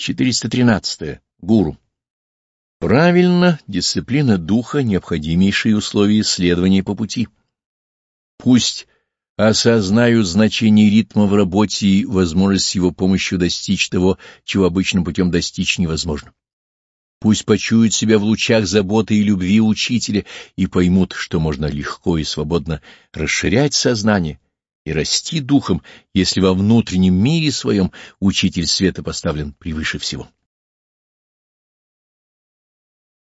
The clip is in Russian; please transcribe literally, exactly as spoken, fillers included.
четыреста тринадцатое. Гуру. Правильно, дисциплина духа — необходимейшие условия исследования по пути. Пусть осознают значение ритма в работе и возможность с его помощью достичь того, чего обычным путем достичь невозможно. Пусть почуют себя в лучах заботы и любви учителя и поймут, что можно легко и свободно расширять сознание и расти духом, если во внутреннем мире своем учитель света поставлен превыше всего.